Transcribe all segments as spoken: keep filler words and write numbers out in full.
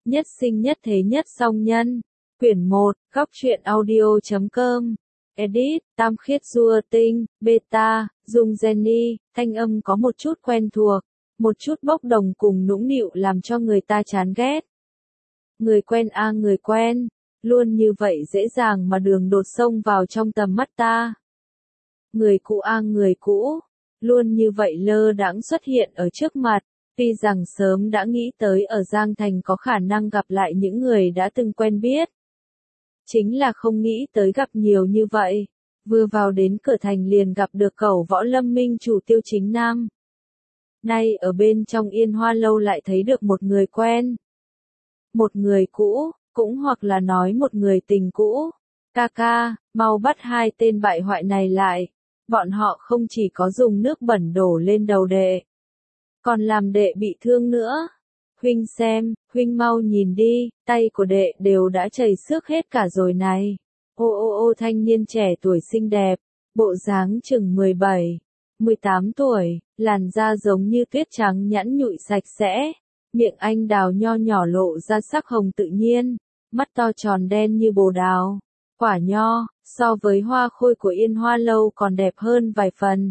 Nhất sinh nhất thế nhất song nhân. Quyển một, góc truyện audio chấm com. Edit, Tam Khiết Dua Tinh, Beta, Dung Jenny, thanh âm có một chút quen thuộc, một chút bốc đồng cùng nũng nịu làm cho người ta chán ghét. Người quen a à, người quen, luôn như vậy dễ dàng mà đường đột xông vào trong tầm mắt ta. Người cũ a à, người cũ, luôn như vậy lơ đãng xuất hiện ở trước mặt, tuy rằng sớm đã nghĩ tới ở Giang Thành có khả năng gặp lại những người đã từng quen biết. Chính là không nghĩ tới gặp nhiều như vậy, vừa vào đến cửa thành liền gặp được cẩu Võ Lâm Minh chủ Tiêu Chính Nam. Nay ở bên trong Yên Hoa Lâu lại thấy được một người quen. Một người cũ, cũng hoặc là nói một người tình cũ. Ca ca, mau bắt hai tên bại hoại này lại. Bọn họ không chỉ có dùng nước bẩn đổ lên đầu đệ, còn làm đệ bị thương nữa. Huynh xem, huynh mau nhìn đi, tay của đệ đều đã chảy xước hết cả rồi này. Ô ô ô thanh niên trẻ tuổi xinh đẹp, bộ dáng chừng mười bảy, mười tám tuổi, làn da giống như tuyết trắng nhẵn nhụi sạch sẽ, miệng anh đào nho nhỏ lộ ra sắc hồng tự nhiên, mắt to tròn đen như bồ đào, quả nho, so với hoa khôi của Yên Hoa Lâu còn đẹp hơn vài phần.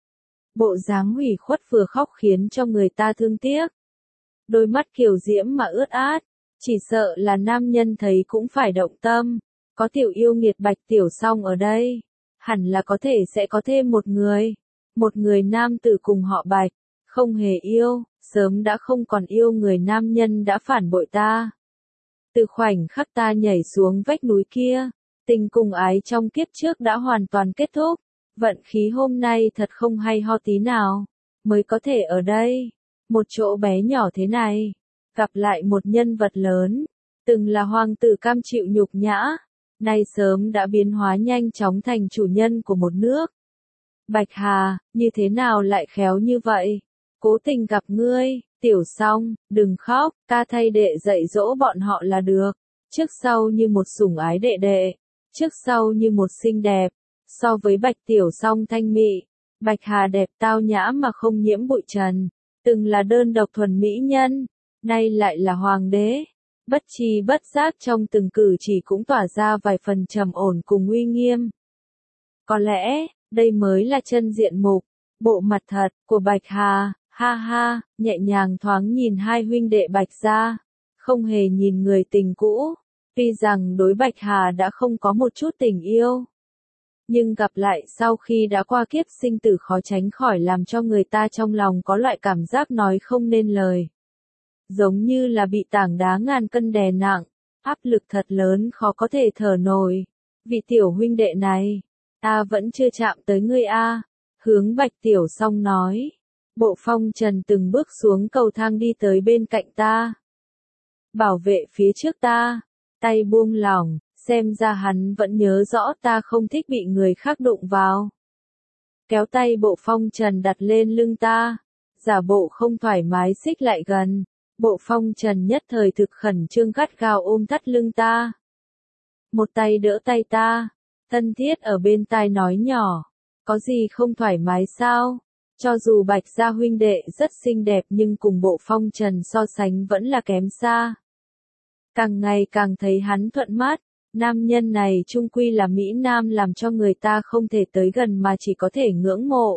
Bộ dáng hủy khuất vừa khóc khiến cho người ta thương tiếc. Đôi mắt kiều diễm mà ướt át, chỉ sợ là nam nhân thấy cũng phải động tâm. Có tiểu yêu nghiệt Bạch Tiểu Song ở đây, hẳn là có thể sẽ có thêm một người. Một người nam tử cùng họ Bạch, không hề yêu, sớm đã không còn yêu người nam nhân đã phản bội ta. Từ khoảnh khắc ta nhảy xuống vách núi kia, tình cùng ái trong kiếp trước đã hoàn toàn kết thúc. Vận khí hôm nay thật không hay ho tí nào, mới có thể ở đây. Một chỗ bé nhỏ thế này, gặp lại một nhân vật lớn, từng là hoàng tử cam chịu nhục nhã, nay sớm đã biến hóa nhanh chóng thành chủ nhân của một nước. Bạch Hà, như thế nào lại khéo như vậy? Cố tình gặp ngươi, Tiểu Song, đừng khóc, ta thay đệ dạy dỗ bọn họ là được. Trước sau như một sủng ái đệ đệ, trước sau như một xinh đẹp, so với Bạch Tiểu Song thanh mị, Bạch Hà đẹp tao nhã mà không nhiễm bụi trần. Từng là đơn độc thuần mỹ nhân, nay lại là hoàng đế, bất tri bất giác trong từng cử chỉ cũng tỏa ra vài phần trầm ổn cùng uy nghiêm. Có lẽ, đây mới là chân diện mục, bộ mặt thật, của Bạch Hà, ha ha, nhẹ nhàng thoáng nhìn hai huynh đệ Bạch gia, không hề nhìn người tình cũ, tuy rằng đối Bạch Hà đã không có một chút tình yêu. Nhưng gặp lại sau khi đã qua kiếp sinh tử khó tránh khỏi làm cho người ta trong lòng có loại cảm giác nói không nên lời. Giống như là bị tảng đá ngàn cân đè nặng, áp lực thật lớn khó có thể thở nổi. Vị tiểu huynh đệ này, ta vẫn chưa chạm tới ngươi a. Hướng Bạch Tiểu Song nói. Bộ Phong Trần từng bước xuống cầu thang đi tới bên cạnh ta. Bảo vệ phía trước ta, tay buông lỏng. Xem ra hắn vẫn nhớ rõ ta không thích bị người khác đụng vào. Kéo tay Bộ Phong Trần đặt lên lưng ta, giả bộ không thoải mái xích lại gần. Bộ Phong Trần nhất thời thực khẩn trương gắt gao ôm thắt lưng ta. Một tay đỡ tay ta, thân thiết ở bên tai nói nhỏ, có gì không thoải mái sao? Cho dù Bạch gia huynh đệ rất xinh đẹp nhưng cùng Bộ Phong Trần so sánh vẫn là kém xa. Càng ngày càng thấy hắn thuận mắt. Nam nhân này chung quy là Mỹ Nam làm cho người ta không thể tới gần mà chỉ có thể ngưỡng mộ.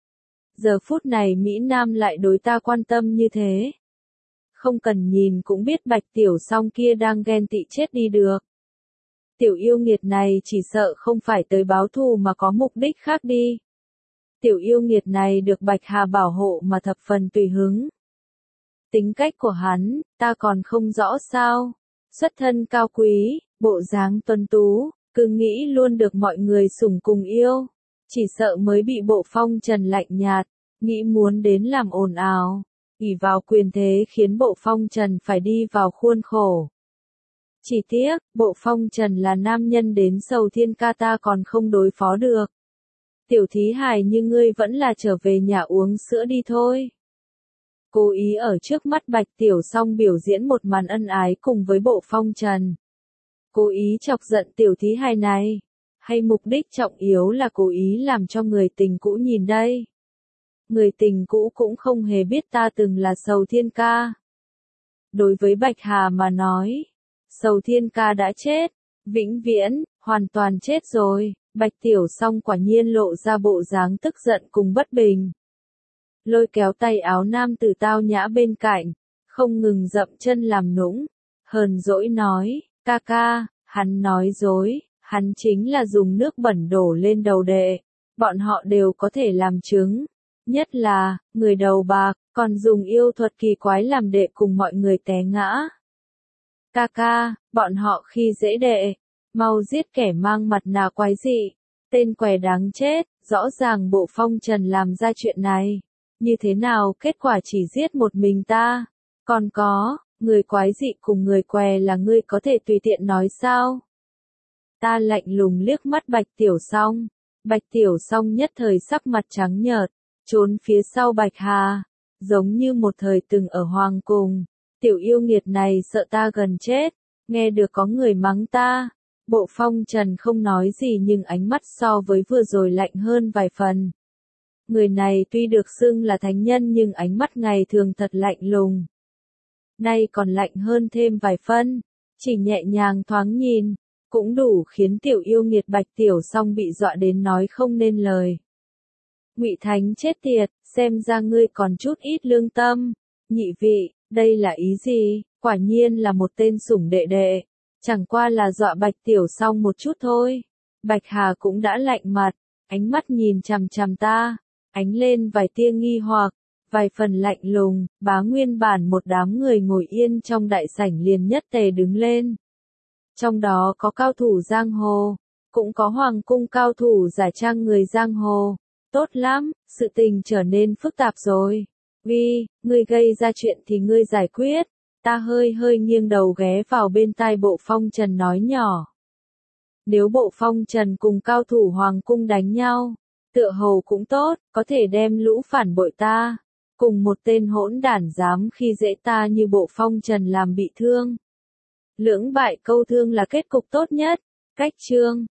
Giờ phút này Mỹ Nam lại đối ta quan tâm như thế. Không cần nhìn cũng biết Bạch Tiểu Song kia đang ghen tị chết đi được. Tiểu yêu nghiệt này chỉ sợ không phải tới báo thù mà có mục đích khác đi. Tiểu yêu nghiệt này được Bạch Hà bảo hộ mà thập phần tùy hứng. Tính cách của hắn, ta còn không rõ sao. Xuất thân cao quý. Bộ dáng tuấn tú, cứ nghĩ luôn được mọi người sủng cùng yêu. Chỉ sợ mới bị Bộ Phong Trần lạnh nhạt, nghĩ muốn đến làm ồn ào, ỷ vào quyền thế khiến Bộ Phong Trần phải đi vào khuôn khổ. Chỉ tiếc, Bộ Phong Trần là nam nhân đến sầu thiên ca ta còn không đối phó được. Tiểu thí hài như ngươi vẫn là trở về nhà uống sữa đi thôi. Cố ý ở trước mắt Bạch Tiểu Song biểu diễn một màn ân ái cùng với Bộ Phong Trần. Cố ý chọc giận tiểu thí hài này, hay mục đích trọng yếu là cố ý làm cho người tình cũ nhìn đây. Người tình cũ cũng không hề biết ta từng là sầu thiên ca. Đối với Bạch Hà mà nói, Sầu Thiên ca đã chết, vĩnh viễn, hoàn toàn chết rồi. Bạch Tiểu Song quả nhiên lộ ra bộ dáng tức giận cùng bất bình. Lôi kéo tay áo nam tử tao nhã bên cạnh, không ngừng dậm chân làm nũng, hờn dỗi nói, ca ca, hắn nói dối, hắn chính là dùng nước bẩn đổ lên đầu đệ, bọn họ đều có thể làm chứng, nhất là, người đầu bạc, còn dùng yêu thuật kỳ quái làm đệ cùng mọi người té ngã. Ca ca, bọn họ khi dễ đệ, mau giết kẻ mang mặt nạ quái dị, tên què đáng chết, rõ ràng Bộ Phong Trần làm ra chuyện này, như thế nào kết quả chỉ giết một mình ta, còn có, người quái dị cùng người què là ngươi có thể tùy tiện nói sao? Ta lạnh lùng liếc mắt Bạch Tiểu Song, Bạch Tiểu Song nhất thời sắc mặt trắng nhợt, trốn phía sau Bạch Hà, giống như một thời từng ở hoàng cung, tiểu yêu nghiệt này sợ ta gần chết, nghe được có người mắng ta. Bộ Phong Trần không nói gì nhưng ánh mắt so với vừa rồi lạnh hơn vài phần. Người này tuy được xưng là thánh nhân nhưng ánh mắt ngày thường thật lạnh lùng. Nay còn lạnh hơn thêm vài phân, chỉ nhẹ nhàng thoáng nhìn, cũng đủ khiến tiểu yêu nghiệt Bạch Tiểu Song bị dọa đến nói không nên lời. Ngụy Thánh chết tiệt, xem ra ngươi còn chút ít lương tâm. Nhị vị, đây là ý gì? Quả nhiên là một tên sủng đệ đệ. Chẳng qua là dọa Bạch Tiểu Song một chút thôi. Bạch Hà cũng đã lạnh mặt, ánh mắt nhìn chằm chằm ta, ánh lên vài tia nghi hoặc, vài phần lạnh lùng, bá nguyên bản một đám người ngồi yên trong đại sảnh liền nhất tề đứng lên. Trong đó có cao thủ giang hồ, cũng có hoàng cung cao thủ giả trang người giang hồ. Tốt lắm, sự tình trở nên phức tạp rồi. Vì, ngươi gây ra chuyện thì ngươi giải quyết. Ta hơi hơi nghiêng đầu ghé vào bên tai Bộ Phong Trần nói nhỏ. Nếu Bộ Phong Trần cùng cao thủ hoàng cung đánh nhau, tựa hồ cũng tốt, có thể đem lũ phản bội ta, cùng một tên hỗn đản dám khi dễ ta như Bộ Phong Trần làm bị thương. Lưỡng bại câu thương là kết cục tốt nhất. Cách chương